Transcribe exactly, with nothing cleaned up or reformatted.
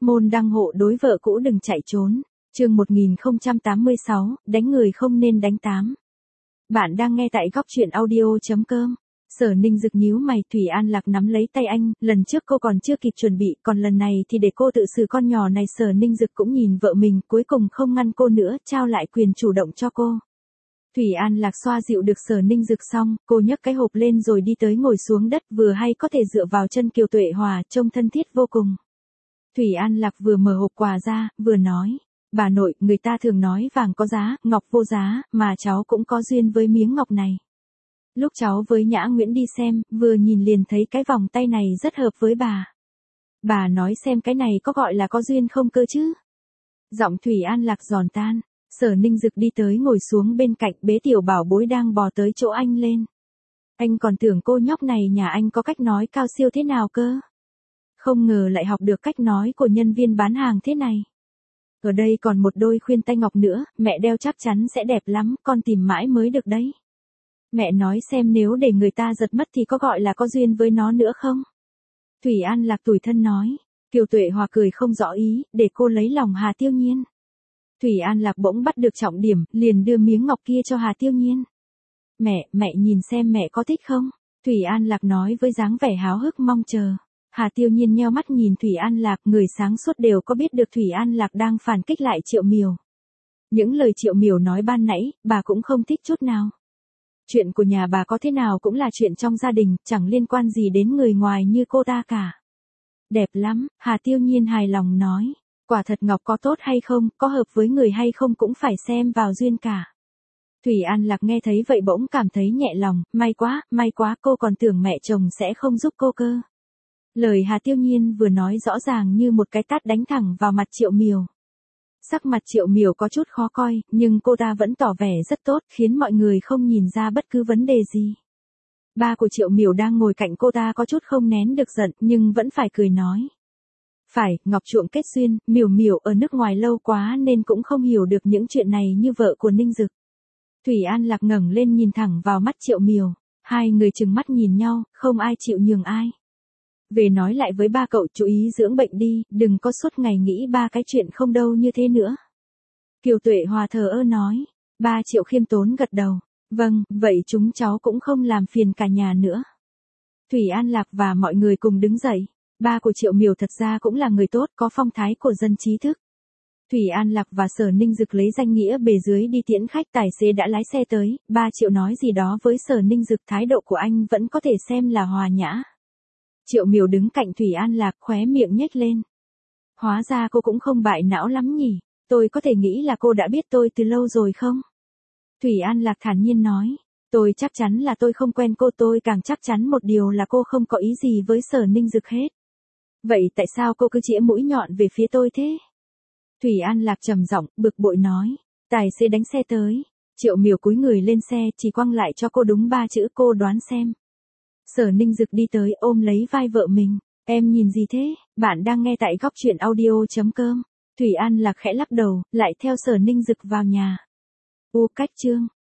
Môn đăng hộ đối vợ cũ đừng chạy trốn. Chương một nghìn không trăm tám mươi sáu, đánh người không nên đánh tám. Bạn đang nghe tại góc truyện audio chấm com. Sở Ninh Dực nhíu mày, Thủy An Lạc nắm lấy tay anh, lần trước cô còn chưa kịp chuẩn bị, còn lần này thì để cô tự xử con nhỏ này. Sở Ninh Dực cũng nhìn vợ mình, cuối cùng không ngăn cô nữa, trao lại quyền chủ động cho cô. Thủy An Lạc xoa dịu được Sở Ninh Dực xong, cô nhấc cái hộp lên rồi đi tới ngồi xuống đất, vừa hay có thể dựa vào chân Kiều Tuệ Hòa, trông thân thiết vô cùng. Thủy An Lạc vừa mở hộp quà ra, vừa nói, bà nội, người ta thường nói vàng có giá, ngọc vô giá, mà cháu cũng có duyên với miếng ngọc này. Lúc cháu với Nhã Nguyễn đi xem, vừa nhìn liền thấy cái vòng tay này rất hợp với bà. Bà nói xem cái này có gọi là có duyên không cơ chứ? Giọng Thủy An Lạc giòn tan. Sở Ninh Dực đi tới ngồi xuống bên cạnh, bế tiểu bảo bối đang bò tới chỗ anh lên. Anh còn tưởng cô nhóc này nhà anh có cách nói cao siêu thế nào cơ. Không ngờ lại học được cách nói của nhân viên bán hàng thế này. Ở đây còn một đôi khuyên tai ngọc nữa, mẹ đeo chắc chắn sẽ đẹp lắm, con tìm mãi mới được đấy. Mẹ nói xem nếu để người ta giật mất thì có gọi là có duyên với nó nữa không? Thủy An Lạc tủi thân nói. Kiều Tuệ Hòa cười không rõ ý, để cô lấy lòng Hà Tiêu Nhiên. Thủy An Lạc bỗng bắt được trọng điểm, liền đưa miếng ngọc kia cho Hà Tiêu Nhiên. Mẹ, mẹ nhìn xem mẹ có thích không? Thủy An Lạc nói với dáng vẻ háo hức mong chờ. Hà Tiêu Nhiên nheo mắt nhìn Thủy An Lạc, người sáng suốt đều có biết được Thủy An Lạc đang phản kích lại Triệu Miểu. Những lời Triệu Miểu nói ban nãy, bà cũng không thích chút nào. Chuyện của nhà bà có thế nào cũng là chuyện trong gia đình, chẳng liên quan gì đến người ngoài như cô ta cả. Đẹp lắm, Hà Tiêu Nhiên hài lòng nói. Quả thật ngọc có tốt hay không, có hợp với người hay không cũng phải xem vào duyên cả. Thủy An Lạc nghe thấy vậy bỗng cảm thấy nhẹ lòng, may quá, may quá, cô còn tưởng mẹ chồng sẽ không giúp cô cơ. Lời Hà Tiêu Nhiên vừa nói rõ ràng như một cái tát đánh thẳng vào mặt Triệu Miểu. Sắc mặt Triệu Miểu có chút khó coi, nhưng cô ta vẫn tỏ vẻ rất tốt, khiến mọi người không nhìn ra bất cứ vấn đề gì. Ba của Triệu Miểu đang ngồi cạnh cô ta có chút không nén được giận, nhưng vẫn phải cười nói. Phải, Ngọc chuộng kết duyên, Miểu Miểu ở nước ngoài lâu quá nên cũng không hiểu được những chuyện này như vợ của Ninh Dực. Thủy An Lạc ngẩng lên nhìn thẳng vào mắt Triệu Miểu, hai người trừng mắt nhìn nhau, không ai chịu nhường ai. Về nói lại với ba cậu chú ý dưỡng bệnh đi, đừng có suốt ngày nghĩ ba cái chuyện không đâu như thế nữa. Kiều Tuệ Hòa thờ ơ nói, ba Triệu khiêm tốn gật đầu, vâng, vậy chúng cháu cũng không làm phiền cả nhà nữa. Thủy An Lạc và mọi người cùng đứng dậy. Ba của Triệu Miểu thật ra cũng là người tốt, có phong thái của dân trí thức. Thủy An Lạc và Sở Ninh Dực lấy danh nghĩa bề dưới đi tiễn khách, tài xế đã lái xe tới, ba Triệu nói gì đó với Sở Ninh Dực, thái độ của anh vẫn có thể xem là hòa nhã. Triệu Miểu đứng cạnh Thủy An Lạc, khóe miệng nhếch lên. Hóa ra cô cũng không bại não lắm nhỉ, tôi có thể nghĩ là cô đã biết tôi từ lâu rồi không? Thủy An Lạc thản nhiên nói, tôi chắc chắn là tôi không quen cô, tôi càng chắc chắn một điều là cô không có ý gì với Sở Ninh Dực hết. Vậy tại sao cô cứ chĩa mũi nhọn về phía tôi thế? Thủy An Lạc trầm giọng, bực bội nói. Tài xế đánh xe tới. Triệu Miểu cúi người lên xe, chỉ quăng lại cho cô đúng ba chữ, cô đoán xem. Sở Ninh Dực đi tới ôm lấy vai vợ mình. Em nhìn gì thế? Bạn đang nghe tại góc truyện audio chấm com. Thủy An Lạc khẽ lắc đầu, lại theo Sở Ninh Dực vào nhà. U cách chương.